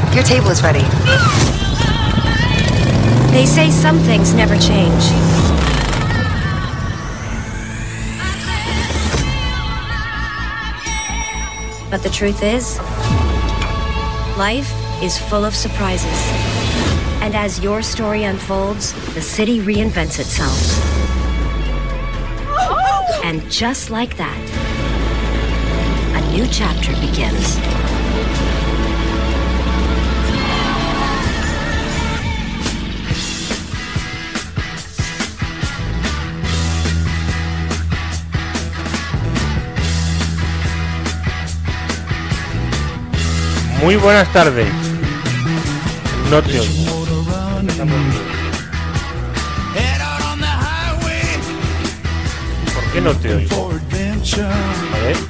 Your table is ready. They say some things never change. But the truth is, life is full of surprises. And as your story unfolds, the city reinvents itself. And just like that, a new chapter begins. Muy buenas tardes. No te oigo. ¿Por qué no te oigo? A ver.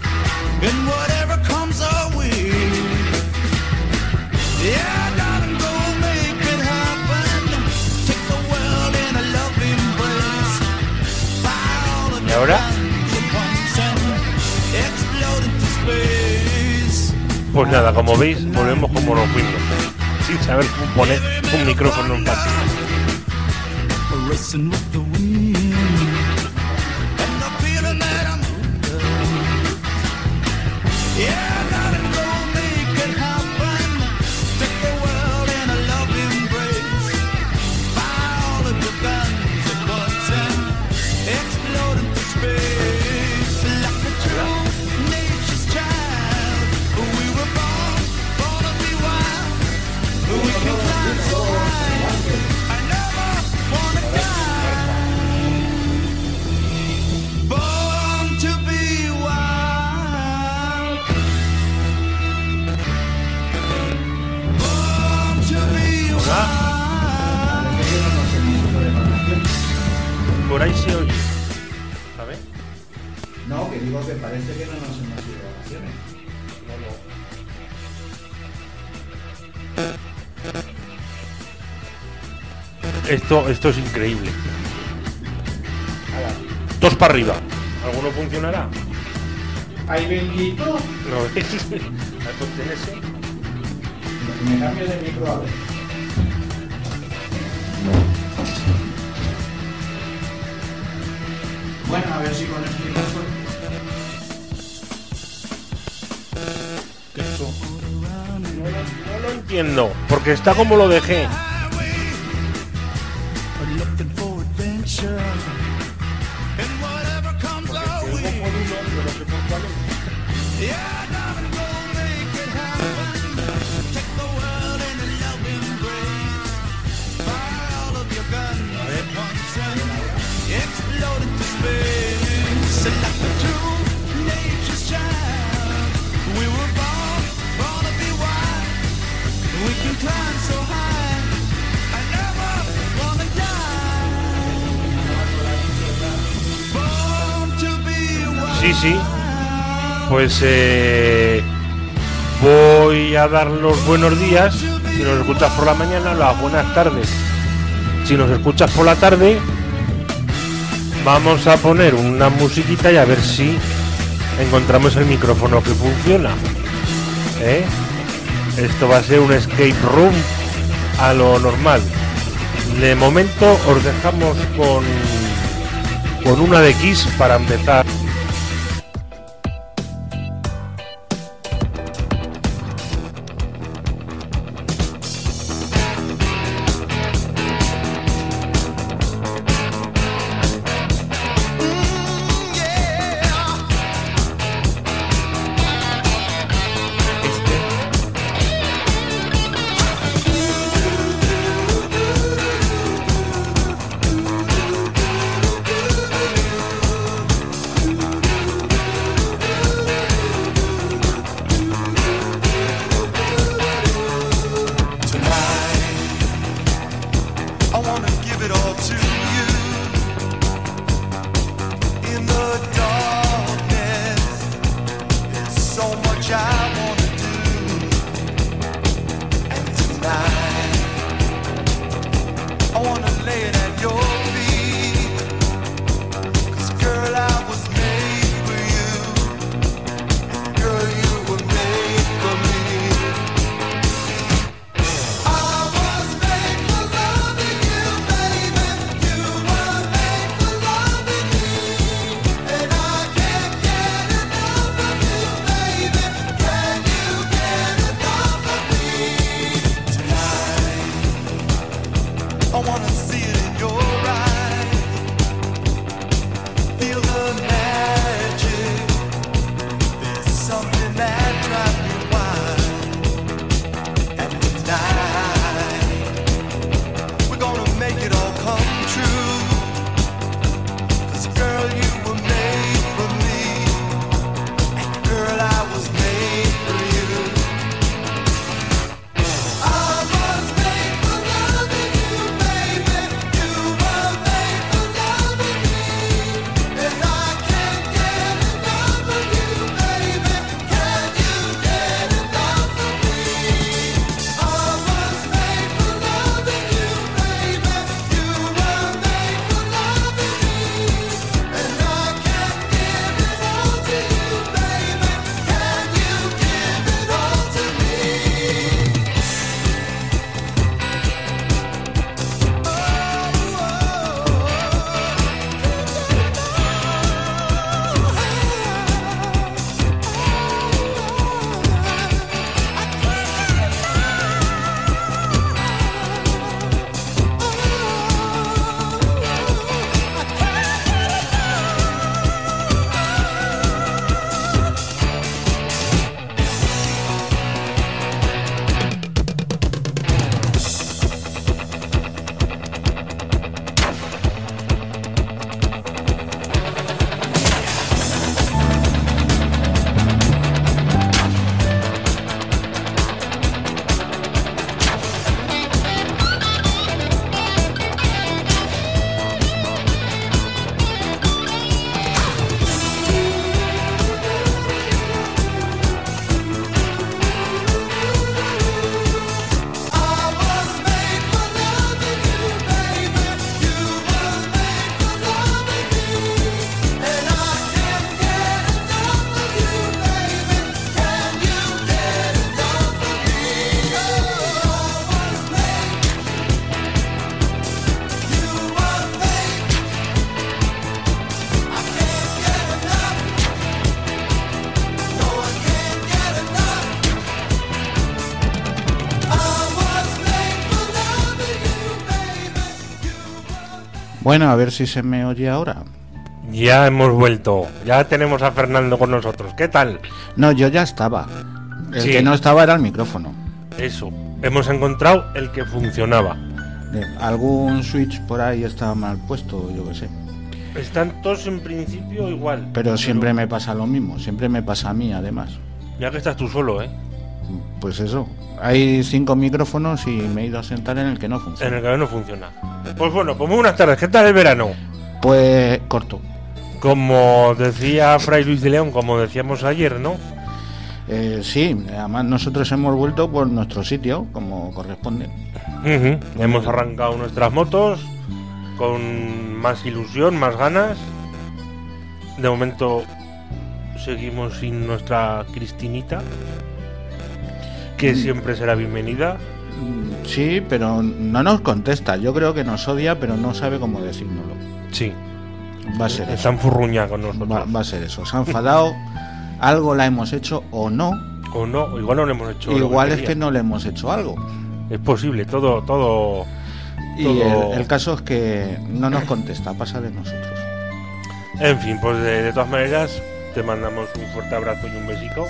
¿Y ahora? Pues nada, como veis, volvemos como nos fuimos, sin saber cómo poner un micrófono en pantalla. Por ahí se oye, ¿sabes? No, que digo que parece que no nos hemos ido de vacaciones. Esto es increíble. Todos para arriba. ¿Alguno funcionará? ¡Ay, bendito! ¿Lo ves? ¿La contenese? Me cambio de micro a ver. Bueno, a ver si con esto hay suerte. ¿Qué es eso? No lo entiendo, porque está como lo dejé. Sí, pues voy a dar los buenos días si nos escuchas por la mañana, las buenas tardes si nos escuchas por la tarde. Vamos a poner una musiquita y a ver si encontramos el micrófono que funciona, ¿eh? Esto va a ser un escape room a lo normal. De momento os dejamos con una de Kiss para empezar. Bueno, a ver si se me oye ahora. Ya hemos vuelto, ya tenemos a Fernando con nosotros. ¿Qué tal? No, yo ya estaba. El Sí. que no estaba era el micrófono. Eso, hemos encontrado el que funcionaba. Algún switch por ahí estaba mal puesto, yo qué sé. Están todos en principio igual. Pero siempre me pasa lo mismo, siempre me pasa a mí además. Ya que estás tú solo, ¿eh? Pues eso, hay 5 micrófonos y me he ido a sentar en el que no En funciona. el que no funciona. Pues bueno, pues muy buenas tardes. ¿Qué tal el verano? Pues corto. Como decía Fray Luis de León, como decíamos ayer, ¿no? Sí, además nosotros hemos vuelto por nuestro sitio, como corresponde. Hemos arrancado nuestras motos con más ilusión, más ganas. De momento seguimos sin nuestra Cristinita, que siempre será bienvenida. Sí, pero no nos contesta. Yo creo que nos odia, pero no sabe cómo decírnoslo. Sí, Va a ser está eso. enfurruñada con nosotros. Va a ser eso. Se ha enfadado, algo la hemos hecho o no. O no, igual no le hemos hecho. Igual lo es que quería. no le hemos hecho algo. Es posible, todo. Y el caso es que no nos contesta, pasa de nosotros. En fin, pues de todas maneras, te mandamos un fuerte abrazo y un besico.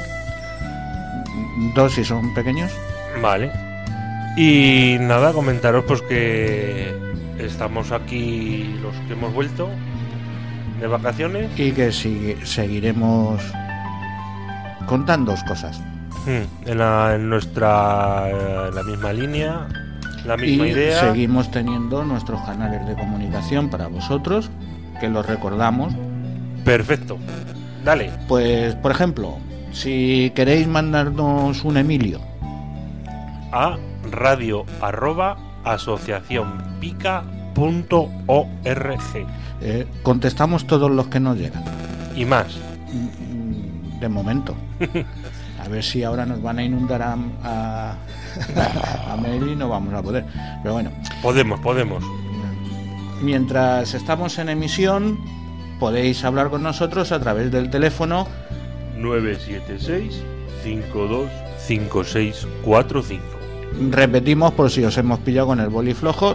2 si son pequeños. Vale. Y nada, comentaros pues que estamos aquí los que hemos vuelto de vacaciones. Y que seguiremos contando cosas. En la misma línea, la misma Y idea. seguimos teniendo nuestros canales de comunicación para vosotros, que los recordamos. Perfecto. Dale. Pues, por ejemplo, si queréis mandarnos un Emilio, A radio@asociacionpica.org contestamos todos los que nos llegan. y más. De momento. A ver si ahora nos van a inundar a mail y no vamos a poder. Pero bueno, Podemos. mientras estamos en emisión, podéis hablar con nosotros a través del teléfono 976 525645. Repetimos por si os hemos pillado con el boli flojo,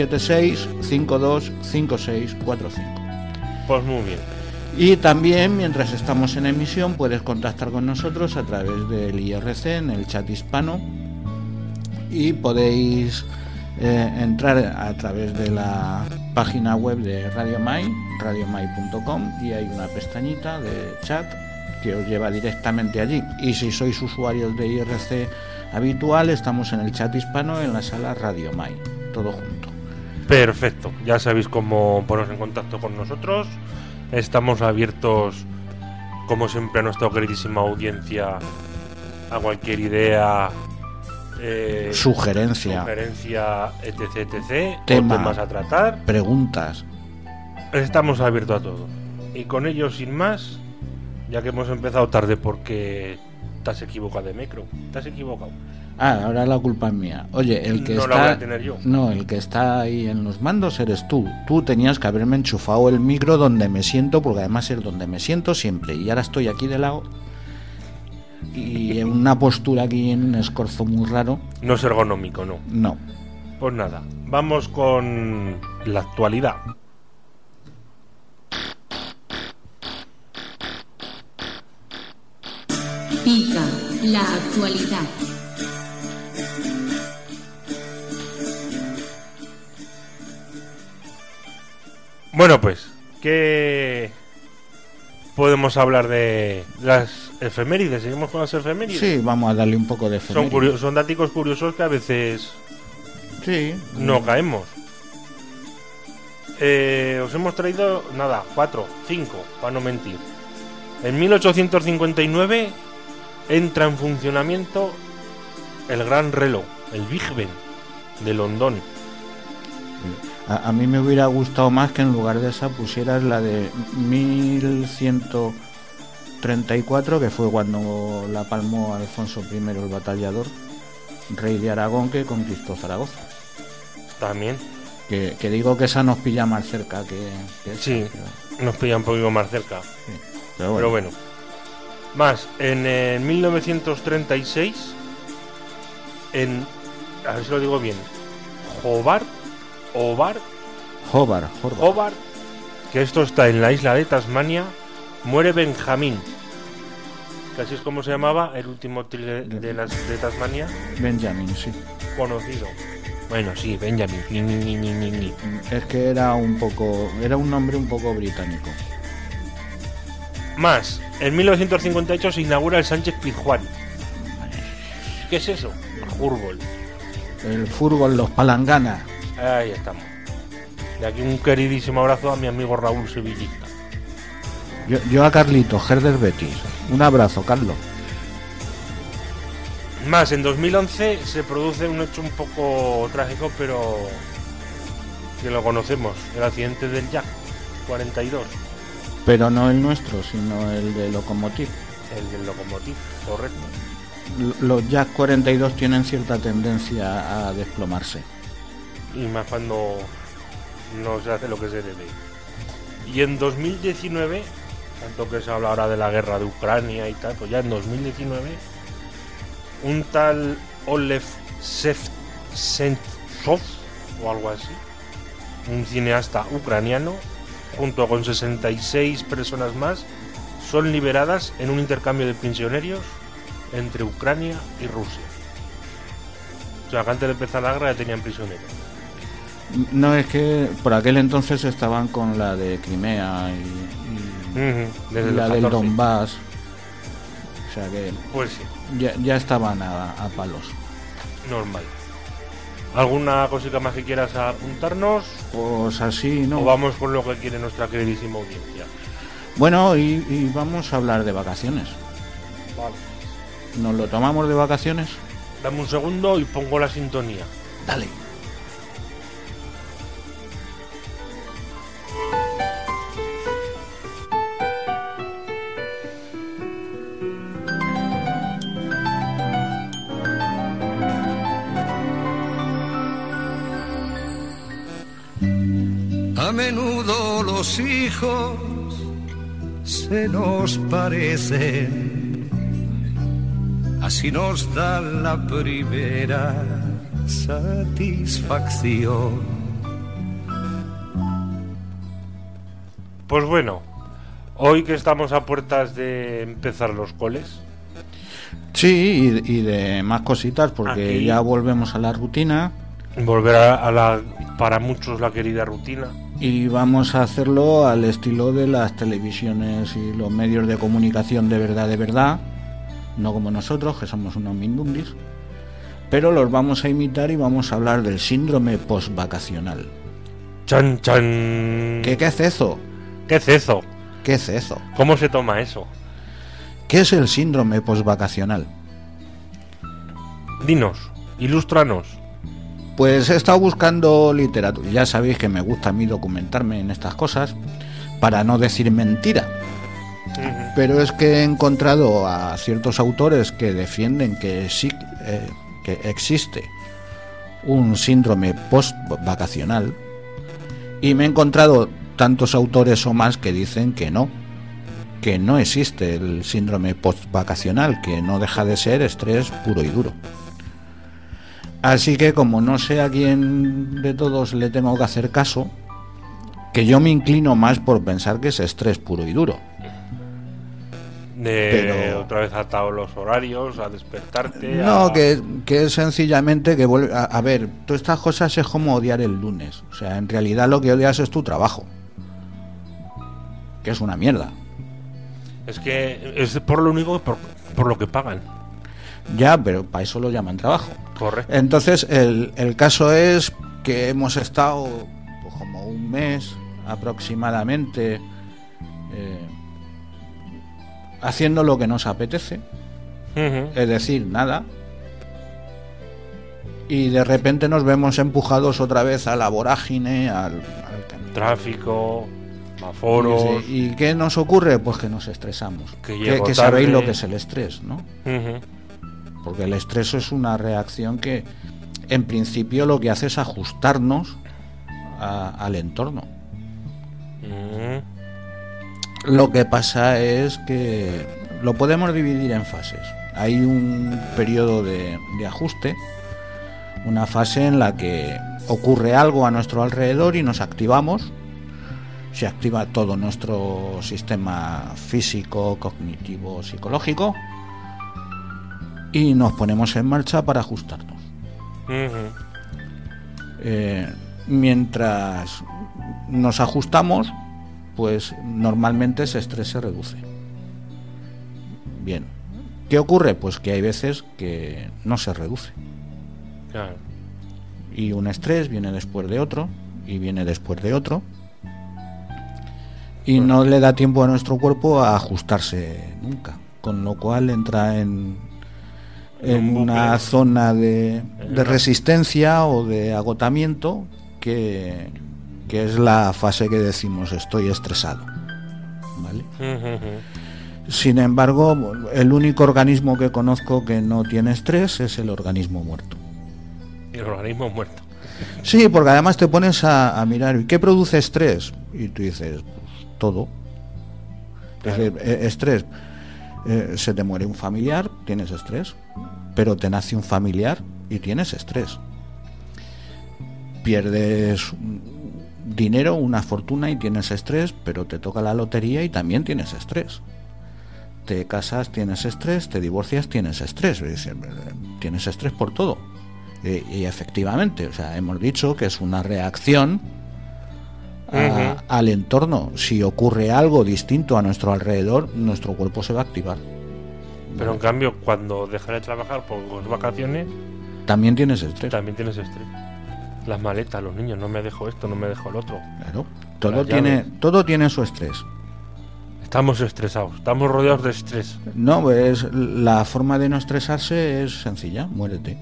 976-525645. Pues muy bien. Y también, mientras estamos en emisión, puedes contactar con nosotros a través del IRC en el chat hispano y podéis entrar a través de la página web de Radio Mai, radiomai.com, y hay una pestañita de chat que os lleva directamente allí. Y si sois usuarios de IRC habitual, estamos en el chat hispano en la sala Radio Mai, todo junto. Perfecto, ya sabéis cómo poneros en contacto con nosotros. Estamos abiertos, como siempre, a nuestra queridísima audiencia, a cualquier idea, sugerencia, etc, tema, temas a tratar, preguntas. Estamos abiertos a todo. Y con ello, sin más, ya que hemos empezado tarde porque te has equivocado de micro, te has equivocado. Ahora la culpa es mía. Oye, el que no está, la voy a tener yo. No, el que está ahí en los mandos eres tú. Tú tenías que haberme enchufado el micro donde me siento, porque además es donde me siento siempre. Y ahora estoy aquí de lado y en una postura aquí en un escorzo muy raro. No es ergonómico, no. No. Pues nada, vamos con la actualidad. Pica la actualidad. Bueno, pues, ¿qué podemos hablar de las efemérides? ¿Seguimos con las efemérides? Sí, vamos a darle un poco de efemérides. Son datos curiosos que a veces no caemos. Os hemos traído, 4, 5, para no mentir. En 1859 entra en funcionamiento el gran reloj, el Big Ben de London. A mí me hubiera gustado más que en lugar de esa pusieras la de 1134, que fue cuando la palmó Alfonso I el Batallador, rey de Aragón, que conquistó Zaragoza. También. Que digo que esa nos pilla más cerca que esa. Sí, pero... nos pilla un poquito más cerca. Sí, pero bueno. Más, en 1936, a ver si lo digo bien, Hobart, que esto está en la isla de Tasmania, muere Benjamín, que así es como se llamaba el último de Tasmania. Benjamin, sí. Conocido. Bueno, sí, Benjamin. Es que era un nombre un poco británico. Más, en 1958 se inaugura el Sánchez Pizjuán. ¿Qué es eso? El fútbol, los palanganas. Ahí estamos. De aquí un queridísimo abrazo a mi amigo Raúl Sevillista. Yo a Carlito, Herder Betis. Un abrazo, Carlos. Más, en 2011 se produce un hecho un poco trágico, pero que lo conocemos, el accidente del Jack 42. Pero no el nuestro, sino el de Lokomotiv. El del Lokomotiv, correcto. Los Jack 42 tienen cierta tendencia a desplomarse. Y más cuando no se hace lo que se debe. Y en 2019, tanto que se habla ahora de la guerra de Ucrania y tal, pues ya en 2019, un tal Olev Sentsov o algo así, un cineasta ucraniano, junto con 66 personas más, son liberadas en un intercambio de prisioneros entre Ucrania y Rusia. O sea, que antes de empezar la guerra ya tenían prisioneros. No, es que por aquel entonces estaban con la de Crimea y la del Donbass. O sea que pues sí, ya estaban a palos. Normal. ¿Alguna cosita más que quieras apuntarnos? Pues así, ¿no? ¿O vamos con lo que quiere nuestra queridísima audiencia? Bueno, y vamos a hablar de vacaciones. Vale. ¿Nos lo tomamos de vacaciones? Dame un segundo y pongo la sintonía. Dale. A menudo los hijos se nos parecen, así nos dan la primera satisfacción. Pues bueno, hoy que estamos a puertas de empezar los coles. Sí, y de más cositas, porque Aquí ya volvemos a la rutina. Volver a la, para muchos, la querida rutina. Y vamos a hacerlo al estilo de las televisiones y los medios de comunicación de verdad, no como nosotros, que somos unos mindundis, pero los vamos a imitar y vamos a hablar del síndrome postvacacional. ¡Chan, chan! ¿Qué es eso? ¿Qué es eso? ¿Qué es eso? ¿Cómo se toma eso? ¿Qué es el síndrome postvacacional? Dinos, ilústranos. Pues he estado buscando literatura. Ya sabéis que me gusta a mí documentarme en estas cosas para no decir mentira. Pero es que he encontrado a ciertos autores que defienden que sí que existe un síndrome post-vacacional, y me he encontrado tantos autores o más que dicen que no existe el síndrome post-vacacional, que no deja de ser estrés puro y duro. Así que, como no sé a quién de todos le tengo que hacer caso, que yo me inclino más por pensar que es estrés puro y duro. Pero otra vez atado los horarios, a despertarte. No, que es sencillamente que vuelve a ver, todas estas cosas es como odiar el lunes. O sea, en realidad lo que odias es tu trabajo, que es una mierda. Es que es por lo único, por lo que pagan. Ya, pero para eso lo llaman trabajo. Correcto. Entonces, el caso es que hemos estado pues, como un mes aproximadamente haciendo lo que nos apetece, es decir, nada, y de repente nos vemos empujados otra vez a la vorágine, al tráfico, aforos. ¿Y qué nos ocurre? Pues que nos estresamos. Que sabéis lo que es el estrés, ¿no? Porque el estrés es una reacción que en principio lo que hace es ajustarnos al entorno. Lo que pasa es que lo podemos dividir en fases. Hay un periodo de ajuste, una fase en la que ocurre algo a nuestro alrededor y nos activamos. Se activa todo nuestro sistema físico, cognitivo, psicológico, y nos ponemos en marcha para ajustarnos. Mientras nos ajustamos, pues normalmente ese estrés se reduce. Bien, ¿qué ocurre? Pues que hay veces que no se reduce. Claro. Y un estrés viene después de otro, y viene después de otro, y no le da tiempo a nuestro cuerpo a ajustarse nunca, con lo cual entra en una zona de resistencia o de agotamiento que es la fase que decimos estoy estresado, ¿vale? Sin embargo, el único organismo que conozco que no tiene estrés es el organismo muerto. El organismo muerto. Sí, porque además te pones a mirar, ¿y qué produce estrés? Y tú dices, pues, todo. Claro. Es decir, estrés. Se te muere un familiar, tienes estrés. Pero te nace un familiar y tienes estrés. Pierdes dinero, una fortuna, y tienes estrés, pero te toca la lotería y también tienes estrés. Te casas, tienes estrés, te divorcias, tienes estrés. Es decir, tienes estrés por todo. Y efectivamente, o sea, hemos dicho que es una reacción al entorno. Si ocurre algo distinto a nuestro alrededor, nuestro cuerpo se va a activar. Pero en cambio, cuando dejas de trabajar por vacaciones, también tienes estrés. También tienes estrés. Las maletas, los niños, no me dejo esto, no me dejo el otro. Claro, todo tiene su estrés. Estamos estresados, estamos rodeados de estrés. No, pues la forma de no estresarse es sencilla, muérete.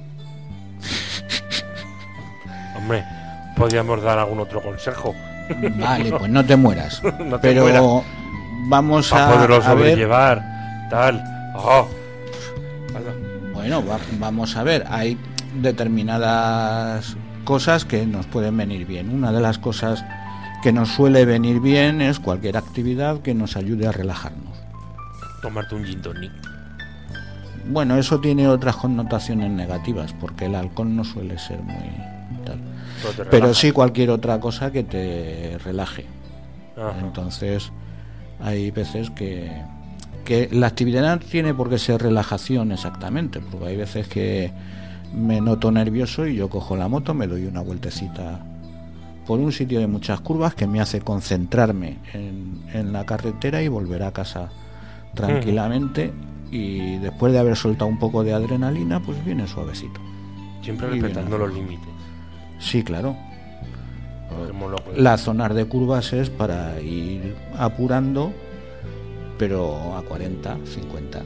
Hombre, podríamos dar algún otro consejo. Vale, pues no te mueras. No te pero mueras. Vamos para a poderlo a ver. sobrellevar, tal. Oh. Bueno, vamos a ver, hay determinadas cosas que nos pueden venir bien. Una de las cosas que nos suele venir bien es cualquier actividad que nos ayude a relajarnos. Tomarte un gin tonic. Bueno, eso tiene otras connotaciones negativas, porque el alcohol no suele ser muy tal. Pero sí cualquier otra cosa que te relaje. Ajá. Entonces, hay veces que la actividad no tiene por qué ser relajación exactamente, porque hay veces que me noto nervioso y yo cojo la moto, me doy una vueltecita por un sitio de muchas curvas que me hace concentrarme en la carretera y volver a casa tranquilamente. Y después de haber soltado un poco de adrenalina, pues viene suavecito. Siempre Y respetando bien. los límites. Sí, claro. Como lo- Las zonas de curvas es para ir apurando, pero a 40, 50.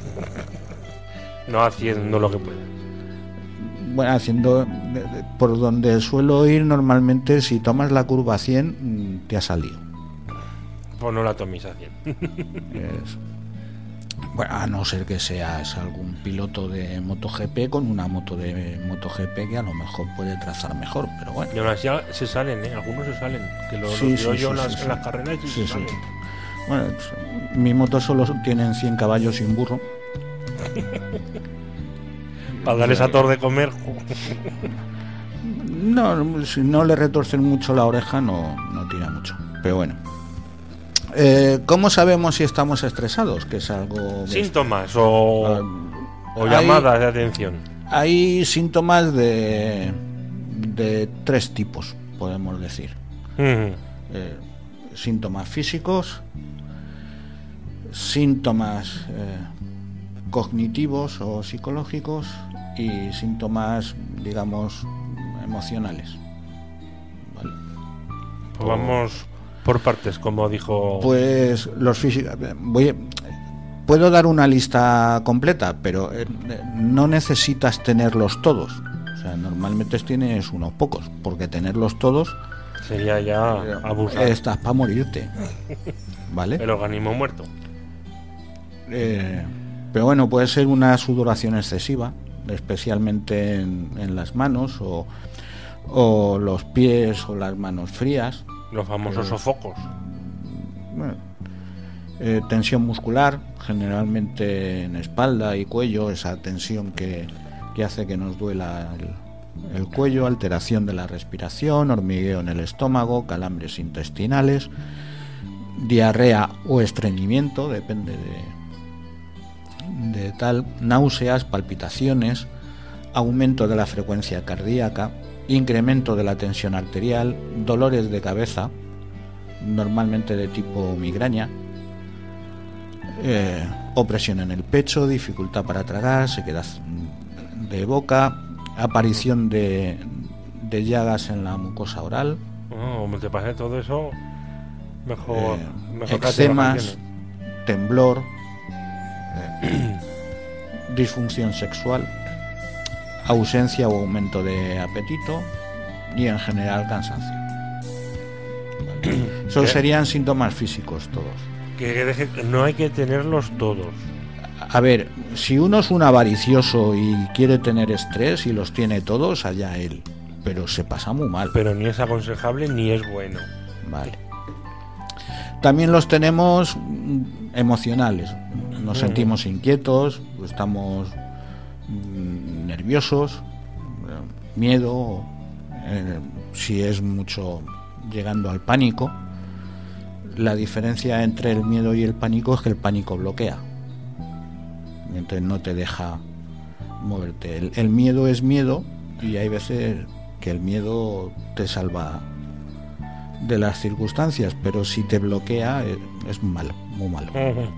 No haciendo lo que puede. Bueno, haciendo por donde suelo ir normalmente, si tomas la curva a 100, te ha salido. Pues no la toméis a 100. Bueno, a no ser que seas algún piloto de MotoGP con una moto de MotoGP que a lo mejor puede trazar mejor, pero bueno. Y aún así se salen, algunos se salen. Que lo Sí, veo sí, yo sí, en las, sí, en las carreras y sí, se sí. salen. Bueno, pues, mi moto solo tienen 100 caballos sin burro. Para darles a todos de comer. No, si no le retorcen mucho la oreja, no tira mucho. Pero bueno. ¿Cómo sabemos si estamos estresados? Que es algo... Síntomas o hay- llamadas de atención. Hay síntomas de 3 tipos, podemos decir. Ujú. Síntomas físicos, síntomas cognitivos o psicológicos y síntomas, digamos, emocionales. ¿Vale? Pues vamos por partes, como dijo. Pues los físicos... Puedo dar una lista completa, pero no necesitas tenerlos todos. O sea, normalmente tienes unos pocos, porque tenerlos todos Sería ya abusar. estás para morirte. ¿Vale? El organismo muerto. Pero bueno, puede ser una sudoración excesiva, especialmente en las manos o los pies o las manos frías. Los famosos sofocos. Bueno, tensión muscular, generalmente en espalda y cuello, esa tensión que hace que nos duela el cuello, alteración de la respiración, hormigueo en el estómago, calambres intestinales, diarrea o estreñimiento, depende de tal, náuseas, palpitaciones, aumento de la frecuencia cardíaca, incremento de la tensión arterial, dolores de cabeza, normalmente de tipo migraña, opresión en el pecho, dificultad para tragar, sequedad de boca, aparición de llagas en la mucosa oral, Como te pase todo eso, mejor que eczemas, temblor, disfunción sexual, ausencia o aumento de apetito y en general cansancio. Vale. Esos serían síntomas físicos todos. no hay que tenerlos todos. A ver, si uno es un avaricioso y quiere tener estrés y los tiene todos, allá él, pero se pasa muy mal. Pero ni es aconsejable ni es bueno. Vale. También los tenemos emocionales. Nos sentimos inquietos, estamos nerviosos, miedo, si es mucho llegando al pánico. La diferencia entre el miedo y el pánico es que el pánico bloquea, entonces no te deja moverte. El miedo es miedo y hay veces que el miedo te salva de las circunstancias, pero si te bloquea es malo, muy malo.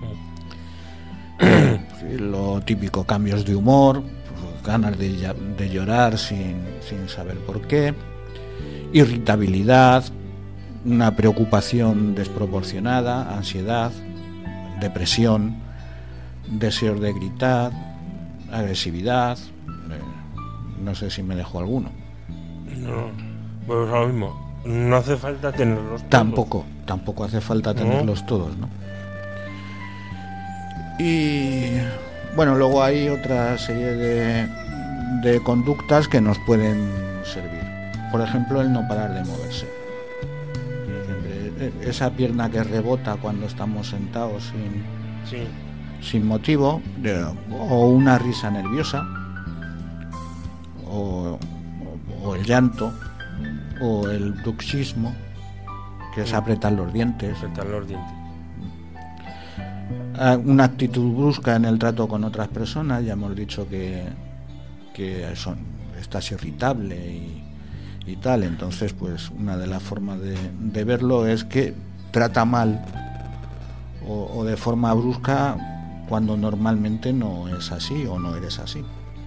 Lo típico, cambios de humor, ganas de llorar sin saber por qué, irritabilidad, una preocupación desproporcionada, ansiedad, depresión, deseos de gritar, agresividad, no sé si me dejo alguno. No, pues es lo mismo. No hace falta tenerlos todos. Tampoco hace falta tenerlos todos, ¿no? Y bueno, luego hay otra serie de conductas que nos pueden servir. Por ejemplo, el no parar de moverse. Esa pierna que rebota cuando estamos sentados Sí. sin motivo, o una risa nerviosa, o el llanto, o el bruxismo, que es apretar los dientes. Una actitud brusca en el trato con otras personas. Ya hemos dicho que estás irritable y tal. Entonces, pues una de las formas de verlo es que trata mal o de forma brusca cuando normalmente no es así o no eres así.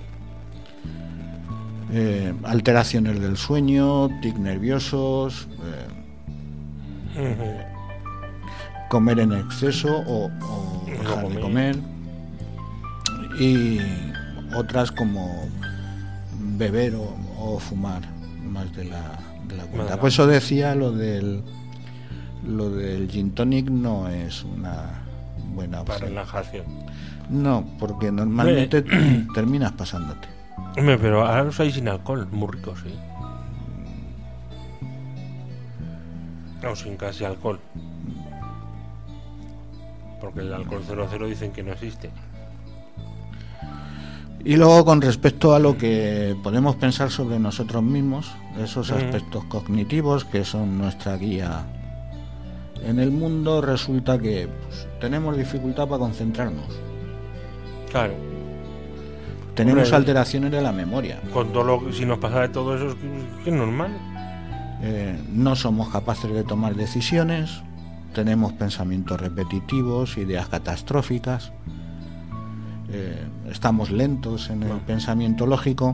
Alteraciones del sueño, tics nerviosos, comer en exceso o dejar de comer, y otras como beber o fumar más de la cuenta. Por eso decía lo del gin tonic no es una buena opción. Para relajación. No, porque normalmente terminas pasándote. Hombre, pero ahora los hay sin alcohol, muy ricos, ¿sí? O sin casi alcohol. Porque el alcohol 00 dicen que no existe. Y luego, con respecto a lo que podemos pensar sobre nosotros mismos, esos aspectos cognitivos que son nuestra guía en el mundo, resulta que pues, tenemos dificultad para concentrarnos. Claro. Tenemos alteraciones de la memoria. Con todo lo que, si nos pasa de todo eso, es normal. No somos capaces de tomar decisiones, tenemos pensamientos repetitivos, ideas catastróficas, estamos lentos en el pensamiento lógico,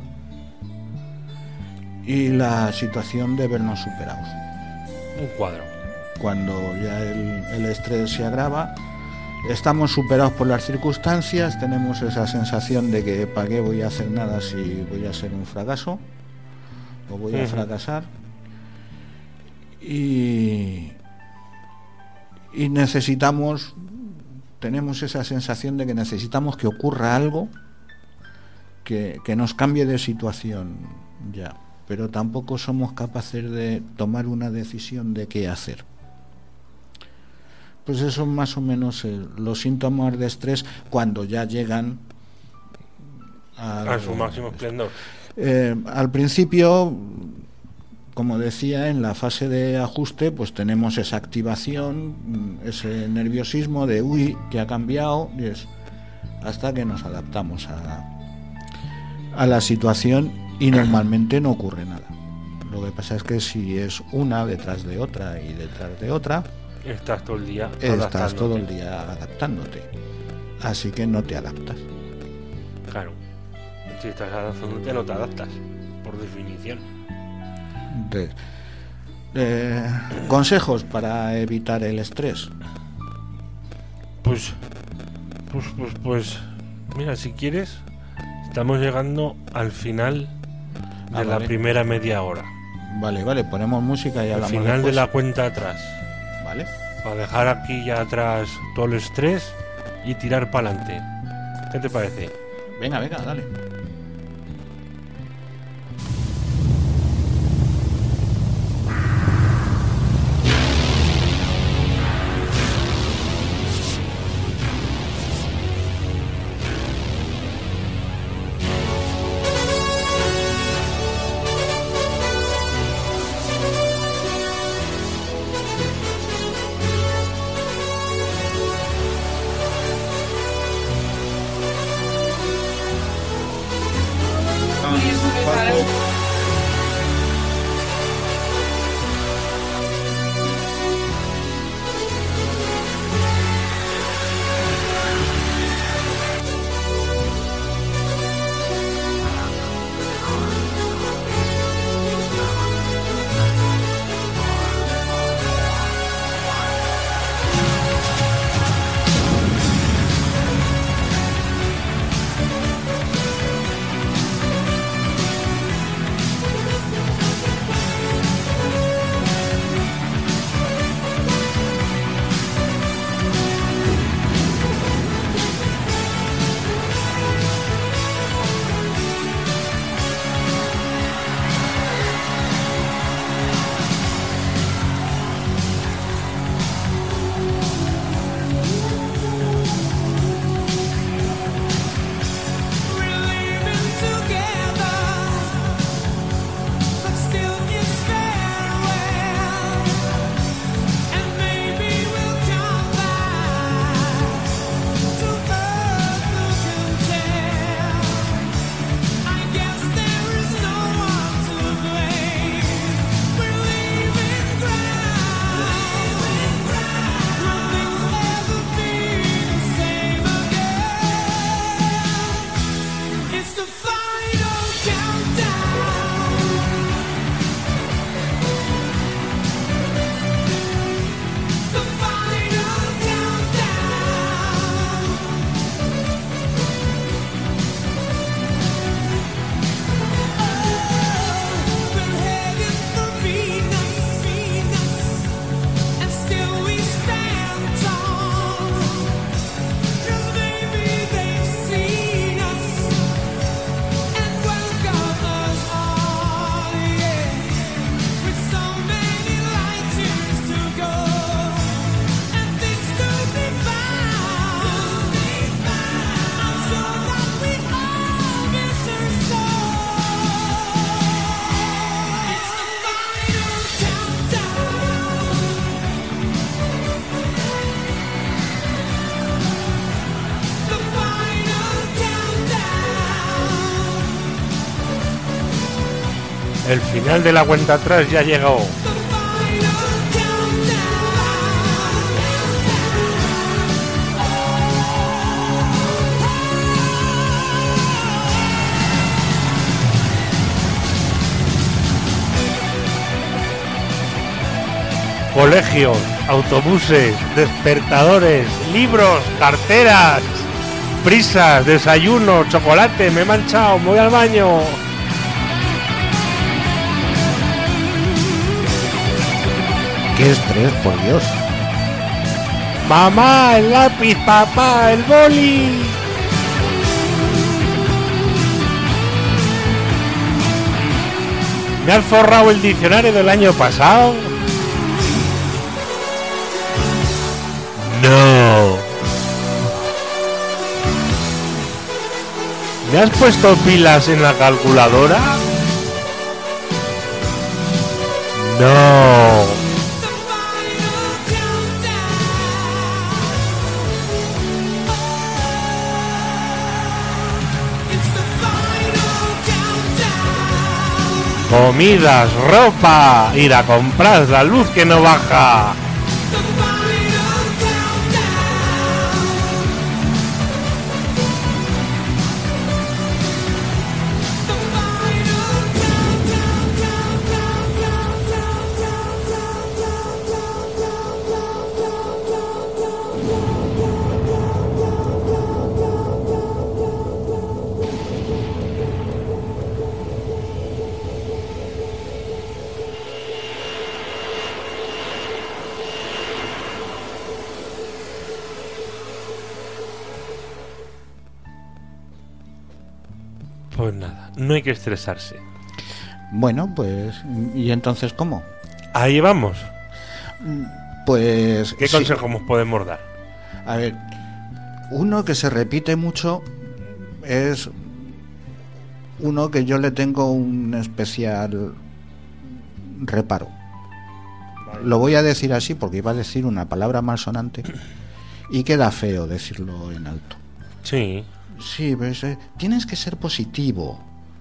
y la situación de vernos superados. Un cuadro. Cuando ya el estrés se agrava, estamos superados por las circunstancias, tenemos esa sensación de que ¿para qué voy a hacer nada si voy a ser un fracaso o voy a fracasar? Y tenemos esa sensación de que necesitamos que ocurra algo que nos cambie de situación ya, pero tampoco somos capaces de tomar una decisión de qué hacer. Pues eso son más o menos los síntomas de estrés cuando ya llegan a su máximo esplendor. Al principio, como decía, en la fase de ajuste, pues tenemos esa activación, ese nerviosismo de uy, que ha cambiado, hasta que nos adaptamos a la situación y normalmente no ocurre nada. Lo que pasa es que si es una detrás de otra y detrás de otra, estás todo el día adaptándote, así que no te adaptas. Claro, si estás adaptándote no te adaptas, por definición. Consejos para evitar el estrés. Pues mira, si quieres, estamos llegando al final de la primera media hora. Vale, ponemos música y hablamos. Al final después de la cuenta atrás. Vale. Para dejar aquí ya atrás todo el estrés y tirar para adelante. ¿Qué te parece? Venga, dale. El final de la cuenta atrás ya ha llegado. Colegios, autobuses, despertadores, libros, carteras, prisas, desayuno, chocolate, me he manchado, me voy al baño. ¡Qué estrés, por Dios! Mamá, el lápiz, papá, el boli. ¿Me has forrado el diccionario del año pasado? No. ¿Me has puesto pilas en la calculadora? No. Comidas, ropa, ir a comprar, la luz que no baja. Pues nada, no hay que estresarse. Bueno, pues... ¿y entonces cómo? Ahí vamos. Pues... ¿Qué consejo nos podemos dar? A ver, uno que se repite mucho es uno que yo le tengo un especial reparo. Lo voy a decir así porque iba a decir una palabra malsonante y queda feo decirlo en alto. Sí. Sí, pues, tienes que ser positivo.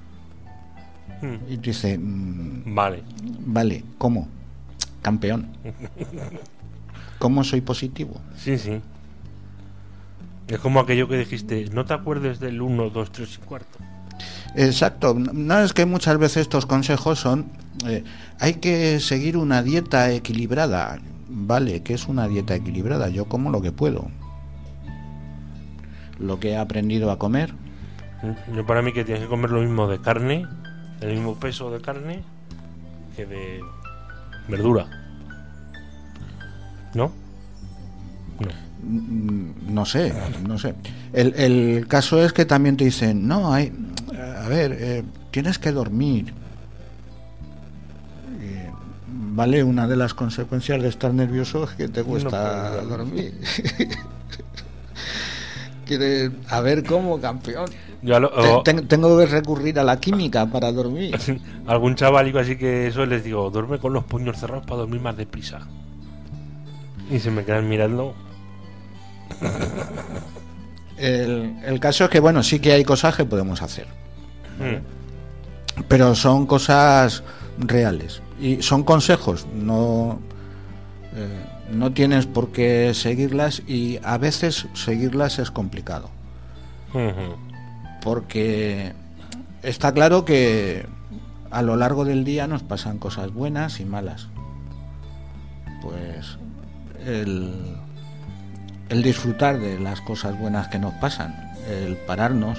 Y dice, vale, ¿cómo? Campeón. ¿Cómo soy positivo? Sí, sí. Es como aquello que dijiste, no te acuerdes del 1, 2, 3 y cuarto. Exacto. No, es que muchas veces estos consejos son, hay que seguir una dieta equilibrada. Vale, ¿qué es una dieta equilibrada? Yo como lo que puedo. Lo que he aprendido a comer. Yo para mí que tienes que comer lo mismo de carne, el mismo peso de carne que de verdura. ¿No? No sé. El caso es que también te dicen, no, tienes que dormir. Vale, una de las consecuencias de estar nervioso es que te cuesta dormir. ¿Quieres a ver cómo, campeón? Tengo que recurrir a la química para dormir. Algún chavalico así que eso les digo, duerme con los puños cerrados para dormir más deprisa. Y se me quedan mirando. El caso es que, bueno, sí que hay cosas que podemos hacer. Pero son cosas reales. Y son consejos, no tienes por qué seguirlas y a veces seguirlas es complicado. Porque está claro que a lo largo del día nos pasan cosas buenas y malas. Pues el disfrutar de las cosas buenas que nos pasan, el pararnos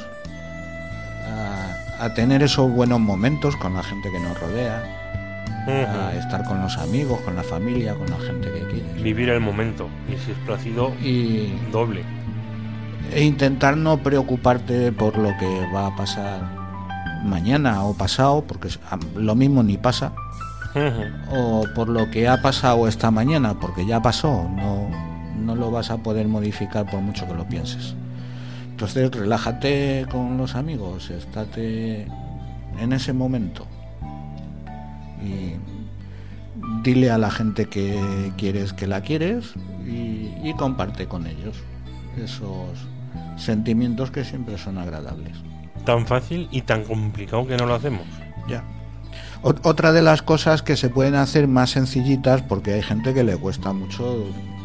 a tener esos buenos momentos con la gente que nos rodea, a estar con los amigos, con la familia, con la gente que quieres. Vivir el momento, y si es plácido, doble. E intentar no preocuparte por lo que va a pasar mañana o pasado, porque lo mismo ni pasa, o por lo que ha pasado esta mañana, porque ya pasó, no lo vas a poder modificar por mucho que lo pienses. Entonces relájate con los amigos, estate en ese momento y dile a la gente que quieres que la quieres y comparte con ellos esos sentimientos que siempre son agradables. Tan fácil y tan complicado que no lo hacemos. Ya. Otra de las cosas que se pueden hacer más sencillitas, porque hay gente que le cuesta mucho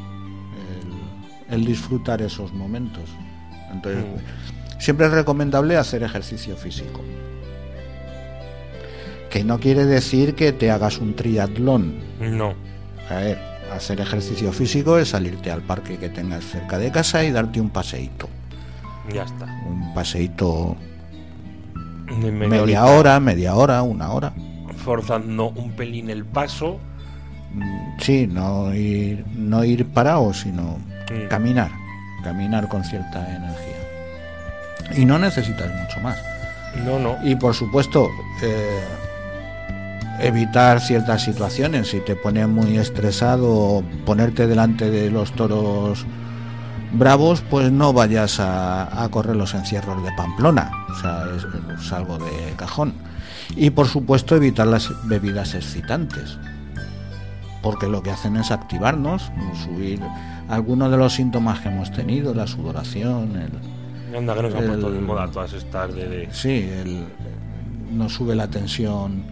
el disfrutar esos momentos. Entonces, siempre es recomendable hacer ejercicio físico. Que no quiere decir que te hagas un triatlón. No. A ver, hacer ejercicio físico es salirte al parque que tengas cerca de casa y darte un paseíto. Ya está. Un paseíto De media hora, una hora. Forzando un pelín el paso. Sí, no ir parado, sino caminar con cierta energía. Y no necesitas mucho más. No. Y por supuesto, evitar ciertas situaciones. Si te pones muy estresado, ponerte delante de los toros bravos, pues no vayas a correr los encierros de Pamplona. O sea, es algo de cajón. Y por supuesto, evitar las bebidas excitantes, porque lo que hacen es activarnos, subir algunos de los síntomas que hemos tenido, la sudoración, Anda, que nos han puesto de moda todas estas de... Sí, nos sube la tensión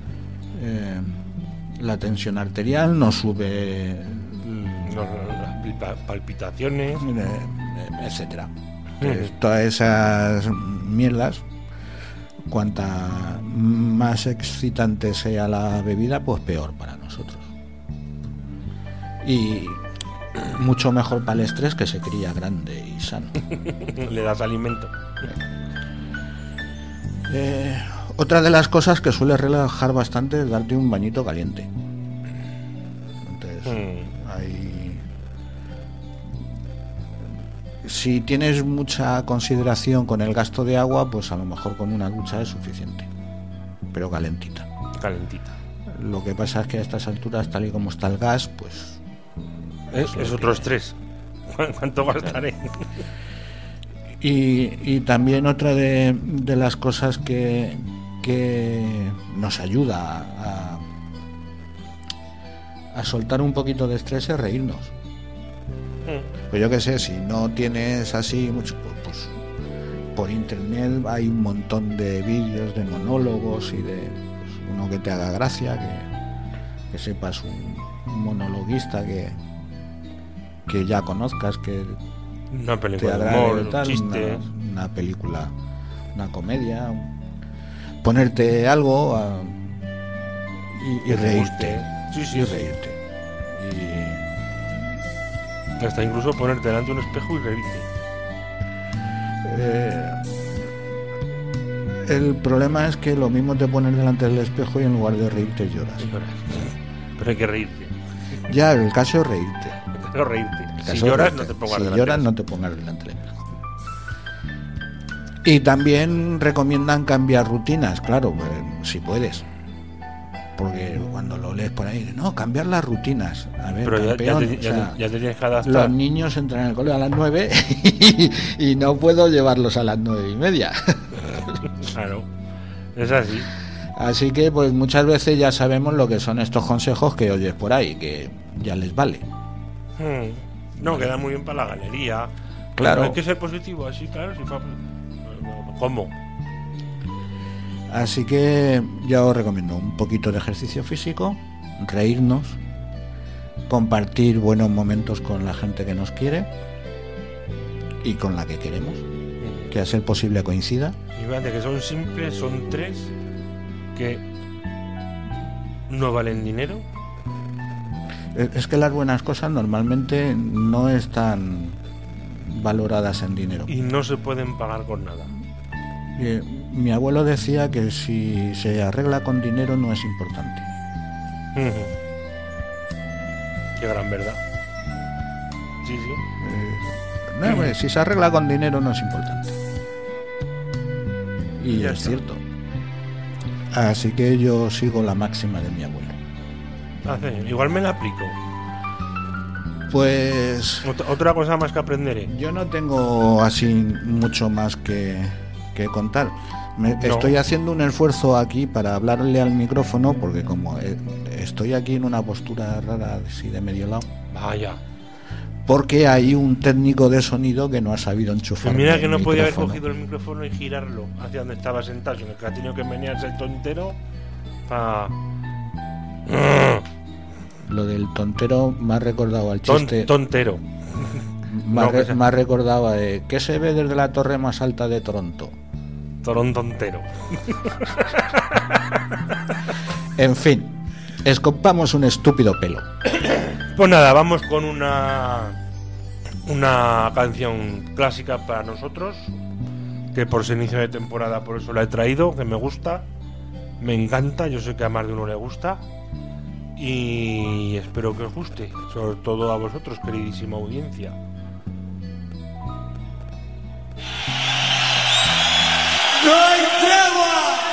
arterial, nos sube las palpitaciones, etcétera. Todas esas mierdas, cuanta más excitante sea la bebida, pues peor para nosotros. Y mucho mejor para el estrés, que se cría grande y sano. Le das alimento. Otra de las cosas que suele relajar bastante es darte un bañito caliente. Entonces, si tienes mucha consideración con el gasto de agua, pues a lo mejor con una ducha es suficiente, pero calentita. Lo que pasa es que a estas alturas, tal y como está el gas, pues es otro estrés. ¿Cuánto gastaré? Y también otra de las cosas que nos ayuda a soltar un poquito de estrés es reírnos. Pues yo qué sé, si no tienes así mucho, pues por internet hay un montón de vídeos de monólogos y de uno que te haga gracia, que sepas un monologuista que ya conozcas, que una película te de agrade, humor, tal, chistes, una película, una comedia, ponerte algo y reírte. Sí. Y reírte. Hasta incluso ponerte delante de un espejo y reírte. El problema es que lo mismo te pones delante del espejo y en lugar de reírte lloras. Pero hay que reírte. Ya, el caso es reírte. Pero reírte. Si lloras, no te pongas delante. Si lloras, no te pongas delante del espejo. Y también recomiendan cambiar rutinas, claro, pues, si puedes. Porque cuando lo lees por ahí, no, cambiar las rutinas. A ver, pero campeón, ya te tienes que adaptar. Los niños entran en el cole a las 9 y no puedo llevarlos a las 9:30. Claro, es así. Así que pues muchas veces ya sabemos lo que son estos consejos que oyes por ahí, que ya les vale. No, queda muy bien para la galería. Claro. Hay que ser positivo, así, claro. ¿Cómo? Así que yo os recomiendo un poquito de ejercicio físico, reírnos, compartir buenos momentos con la gente que nos quiere y con la que queremos, que a ser posible coincida. Y fíjate que son simples, son 3 que no valen dinero. Es que las buenas cosas normalmente no están valoradas en dinero. Y no se pueden pagar con nada. Mi abuelo decía que si se arregla con dinero no es importante. Qué gran verdad. Sí. No, si se arregla con dinero no es importante. Y ya es está. cierto. Así que yo sigo la máxima de mi abuelo. Igual me la aplico. Pues Otra cosa más que aprenderé. yo no tengo así mucho más que contar. Estoy haciendo un esfuerzo aquí para hablarle al micrófono, porque como estoy aquí en una postura rara, así de medio lado, Vaya. porque hay un técnico de sonido que no ha sabido enchufar. Mira que no podía haber cogido el micrófono y girarlo hacia donde estaba sentado, sino que ha tenido que menearse el todo entero. Lo del tontero me ha recordado al chiste. Tontero. Me ha recordado ¿qué se ve desde la torre más alta de Toronto? Tontero. En fin, escopamos un estúpido pelo. Pues nada, vamos con una canción clásica para nosotros, que por ser inicio de temporada, por eso la he traído, que me gusta, me encanta, yo sé que a más de uno le gusta y espero que os guste, sobre todo a vosotros, queridísima audiencia. ¡No hay tregua!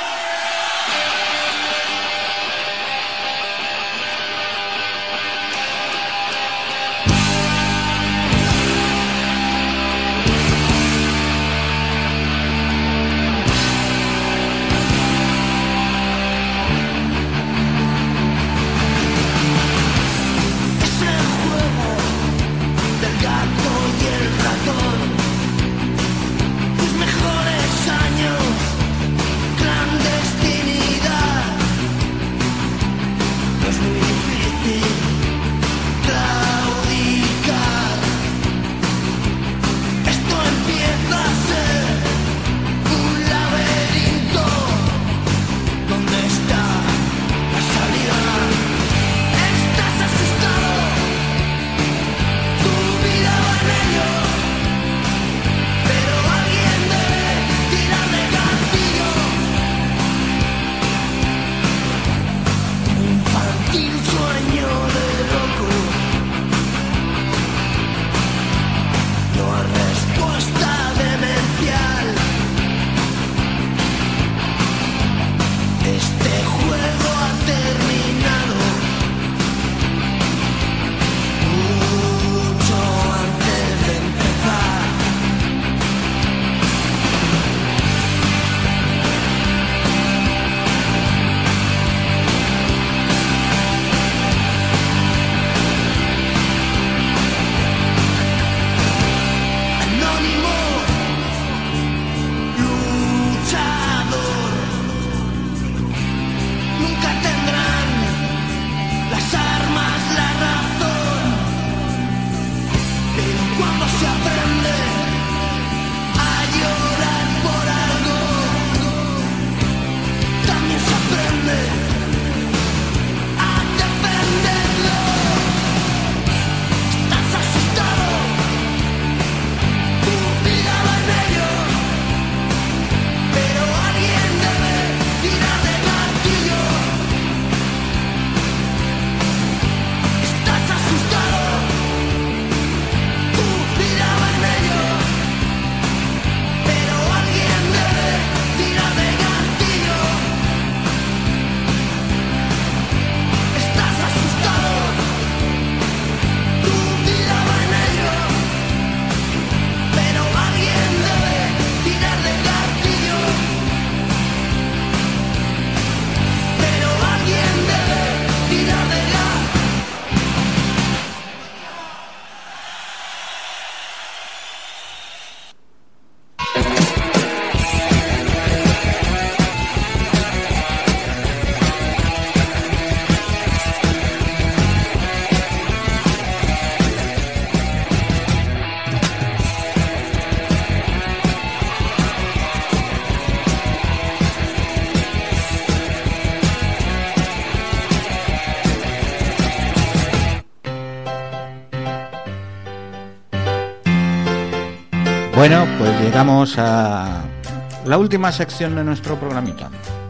Bueno, pues llegamos a la última sección de nuestro programita.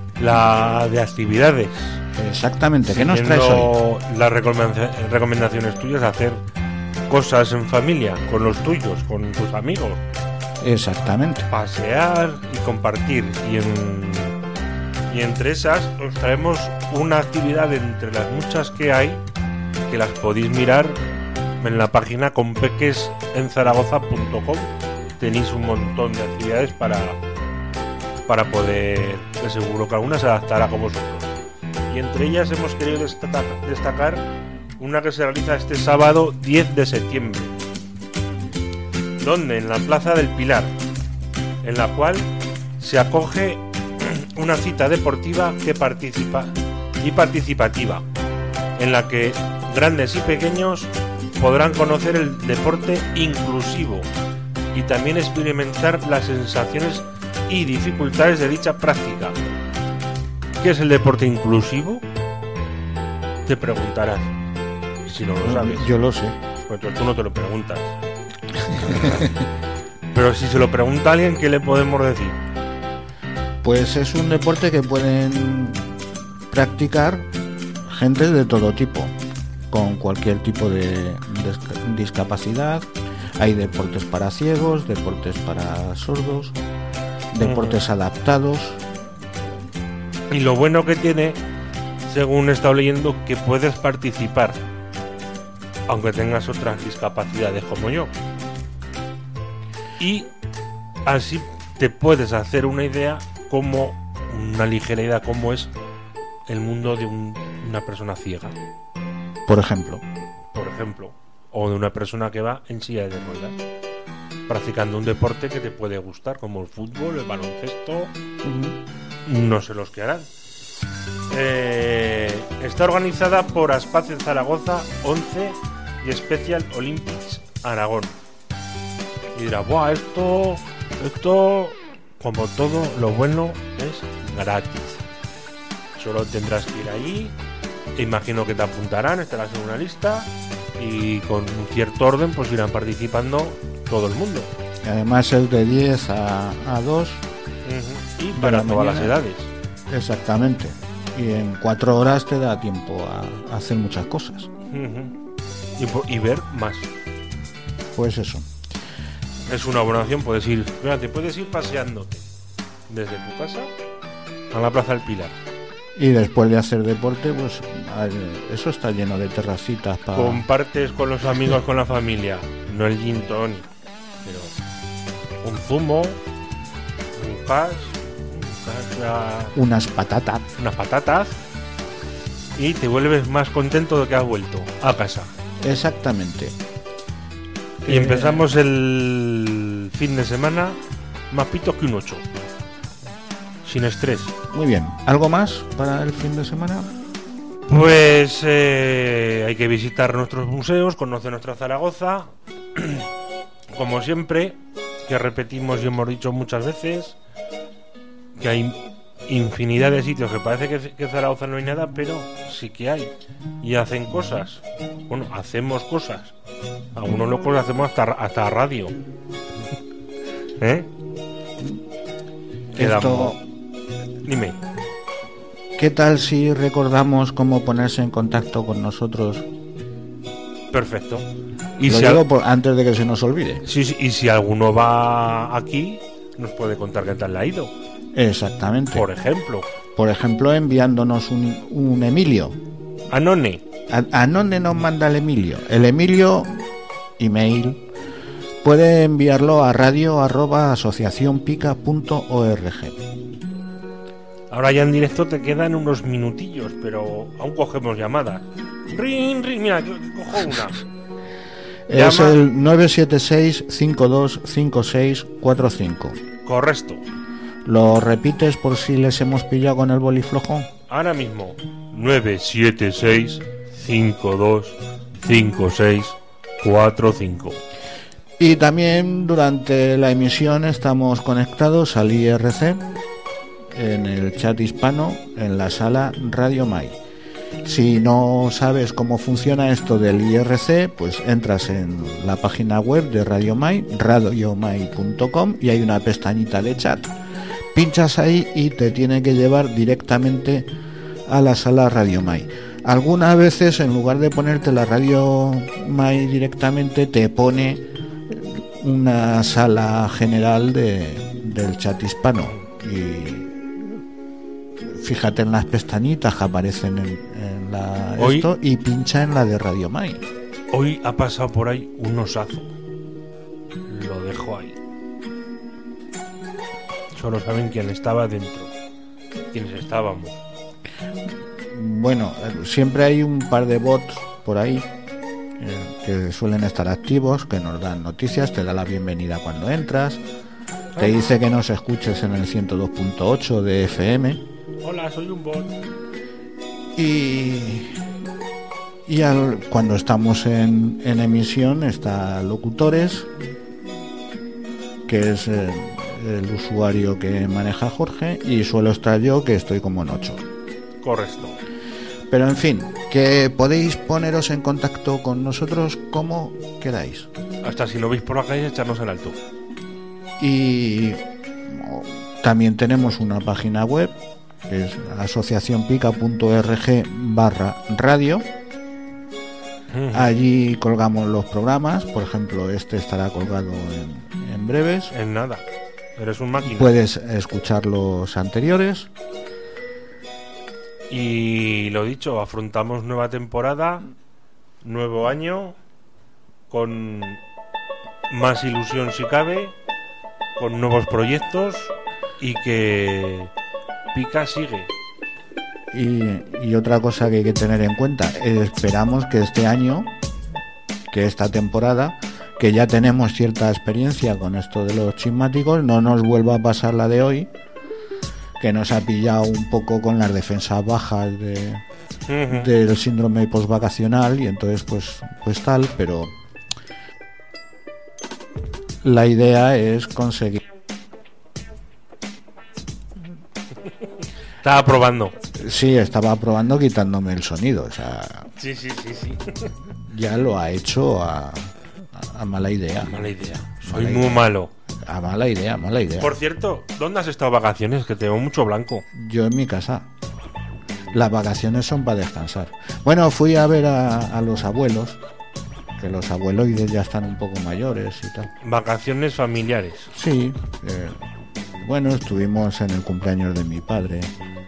La de actividades. Exactamente, ¿qué nos traes hoy? Las recomendaciones tuyas, hacer cosas en familia, con los tuyos, con tus amigos. Exactamente. Pasear y compartir. Y entre esas os traemos una actividad entre las muchas que hay, que las podéis mirar en la página compequesenzaragoza.com. Tenéis un montón de actividades para poder, de seguro que alguna se adaptará con vosotros. Y entre ellas hemos querido destacar una que se realiza este sábado 10 de septiembre, donde en la Plaza del Pilar, en la cual se acoge una cita deportiva que participa y participativa, en la que grandes y pequeños podrán conocer el deporte inclusivo y también experimentar las sensaciones y dificultades de dicha práctica. ¿Qué es el deporte inclusivo? Te preguntarás. Si no lo sabes. Yo lo sé. Pues tú no te lo preguntas. Pero si se lo pregunta a alguien, ¿qué le podemos decir? Pues es un deporte que pueden practicar gente de todo tipo, con cualquier tipo de discapacidad. Hay deportes para ciegos, deportes para sordos, deportes adaptados. Y lo bueno que tiene, según he estado leyendo, que puedes participar, aunque tengas otras discapacidades como yo. Y así te puedes hacer una idea, una ligera idea, cómo es el mundo de una persona ciega. Por ejemplo. O de una persona que va en silla de ruedas, practicando un deporte que te puede gustar, como el fútbol, el baloncesto, no sé los que harán. Está organizada por Aspace Zaragoza 11 y Special Olympics Aragón. Y dirá, ¡buah! Esto, como todo lo bueno, es gratis. Solo tendrás que ir allí. Imagino que te apuntarán, estarás en una lista y con un cierto orden pues irán participando todo el mundo. Además es de 10 a 2. Y para todas las edades. Exactamente. Y en 4 horas te da tiempo a hacer muchas cosas. Y ver más. Pues eso. Es una buena opción, puedes ir, te puedes ir paseándote desde tu casa a la Plaza del Pilar. Y después de hacer deporte, pues eso está lleno de terracitas para... Compartes con los amigos, con la familia, no el gin tonic, pero un zumo, un hash, unas patatas, y te vuelves más contento de que has vuelto a casa. Exactamente. Y empezamos el fin de semana más pitos que un 8. Sin estrés. Muy bien. ¿Algo más para el fin de semana? Pues hay que visitar nuestros museos, conocer nuestra Zaragoza. Como siempre, que repetimos y hemos dicho muchas veces, que hay infinidad de sitios que parece que en Zaragoza no hay nada, pero sí que hay. Y hacen cosas. Bueno, hacemos cosas. Algunos locos hacemos hasta radio. Esto... Dime. ¿Qué tal si recordamos cómo ponerse en contacto con nosotros? Perfecto. Y lo digo antes de que se nos olvide. Sí, y si alguno va aquí, nos puede contar qué tal le ha ido. Exactamente. Por ejemplo, enviándonos un Emilio. Anone. Anone nos manda el Emilio. El Emilio, email, puede enviarlo a radio@asociacionpica.org. Ahora ya en directo te quedan unos minutillos, pero aún cogemos llamadas. Ring, mira, yo cojo una. Es el 976-525645. Correcto. ¿Lo repites por si les hemos pillado con el boli flojo? Ahora mismo, 976-525645. Y también durante la emisión estamos conectados al IRC, en el chat hispano, en la sala Radio Mai. Si no sabes cómo funciona esto del IRC, pues entras en la página web de Radio Mai, radiomai.com, y hay una pestañita de chat. Pinchas ahí y te tiene que llevar directamente a la sala Radio Mai. Algunas veces, en lugar de ponerte la Radio Mai directamente, te pone una sala general del chat hispano. Y fíjate en las pestañitas que aparecen en esto y pincha en la de Radio Mai. Hoy ha pasado por ahí un osazo. Lo dejo ahí. Solo saben quién estaba dentro. Quiénes estábamos. Bueno, siempre hay un par de bots por ahí que suelen estar activos, que nos dan noticias, te da la bienvenida cuando entras, te dice que nos escuches en el 102.8 de FM. Hola, soy un bot. Y cuando estamos en emisión está Locutores, que es el usuario que maneja Jorge, y suelo estar yo, que estoy como en 8. Correcto. Pero en fin, que podéis poneros en contacto con nosotros como queráis. Hasta si lo veis por la calle, echarnos el alto. Y también tenemos una página web, que es asociacionpica.org/radio. Allí colgamos los programas. Por ejemplo, este estará colgado en breves. En nada. Eres un máquina. Puedes escuchar los anteriores. Y lo dicho, afrontamos nueva temporada, nuevo año, con más ilusión si cabe, con nuevos proyectos, y que Pica sigue. Y otra cosa que hay que tener en cuenta, esperamos que este año, que esta temporada, que ya tenemos cierta experiencia con esto de los chismáticos, no nos vuelva a pasar la de hoy, que nos ha pillado un poco con las defensas bajas del síndrome postvacacional, y entonces pues tal, pero la idea es conseguir. Estaba probando. Sí, estaba probando quitándome el sonido, o sea, Sí. ya lo ha hecho a mala idea. Mala idea. Soy muy malo. A mala idea. Por cierto, ¿dónde has estado de vacaciones? Que te veo mucho blanco. Yo en mi casa. Las vacaciones son para descansar. Bueno, fui a ver a los abuelos, que los abueloides ya están un poco mayores y tal. Vacaciones familiares. Sí. Bueno, estuvimos en el cumpleaños de mi padre.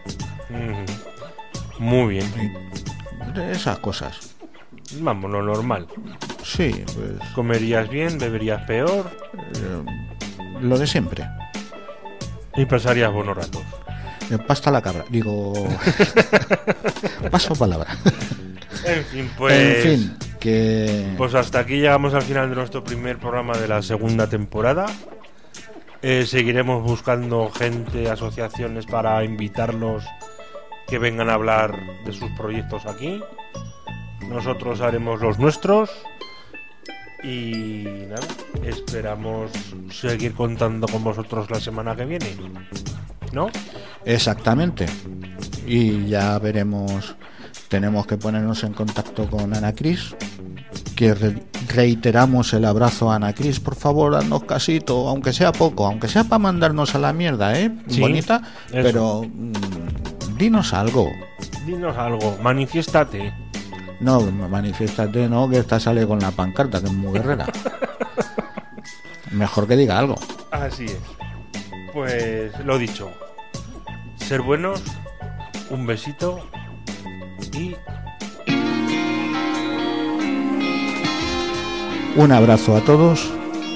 Muy bien. Esas cosas. Vamos, lo normal. Sí, pues Comerías bien, beberías peor. Lo de siempre. Y pasarías buenos ratos. Pasta la cabra. Digo... Paso palabra. En fin, pues... En fin, que... Pues hasta aquí llegamos al final de nuestro primer programa de la segunda temporada. Seguiremos buscando gente, asociaciones, para invitarlos, que vengan a hablar de sus proyectos aquí. Nosotros haremos los nuestros. Y nada, esperamos seguir contando con vosotros la semana que viene, ¿no? Exactamente. Y ya veremos. Tenemos que ponernos en contacto con Ana Cris, que reiteramos el abrazo a Ana Cris. Por favor, haznos casito, aunque sea poco, aunque sea para mandarnos a la mierda, Sí, bonita, eso. pero dinos algo. Dinos algo, manifiéstate. No, manifiéstate, no, que esta sale con la pancarta, que es muy guerrera. Mejor que diga algo. Así es. Pues lo dicho, ser buenos, un besito y Un abrazo a todos.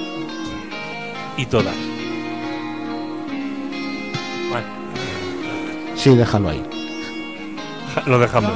y todas. Vale, Sí, déjalo ahí. lo dejamos.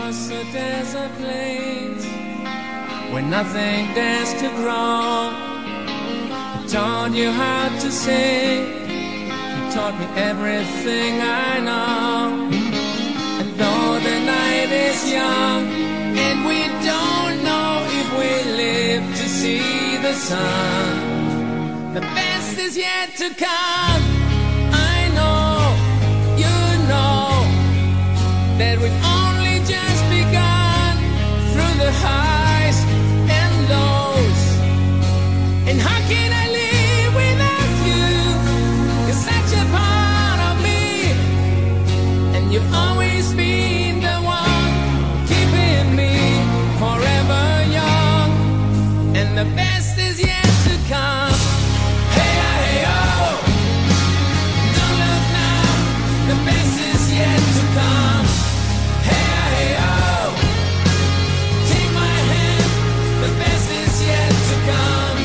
When nothing dares to grow, I taught you how to sing. You taught me everything I know. And though the night is young, and we don't know if we live to see the sun, the best is yet to come. I know, you know, that we've only just begun through the highs and lows. And how can I live without you? You're such a part of me, and you've always been the one keeping me forever young. And the best is yet to come. Hey, hey, oh, don't look now. The best is yet to come. Hey, hey, oh, take my hand. The best is yet to come.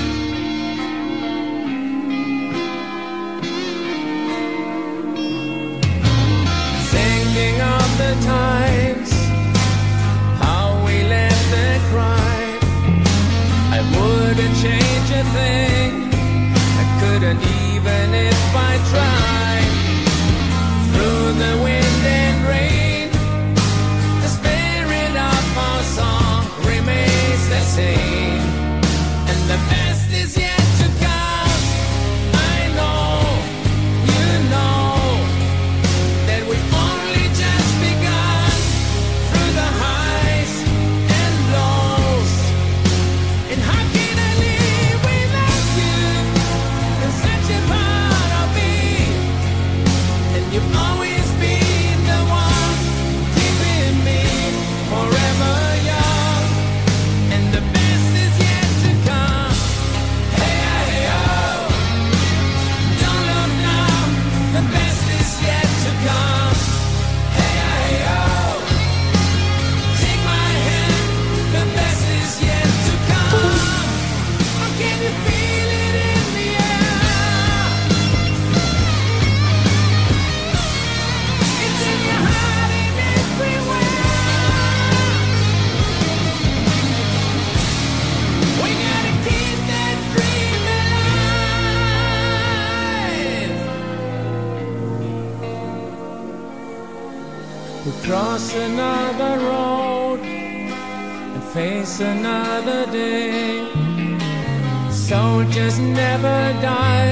Thinking of the times, how we left the crime, I wouldn't change a thing. I couldn't even if I tried. Through the wind and rain, I spent We cross another road and face another day. Soldiers never die,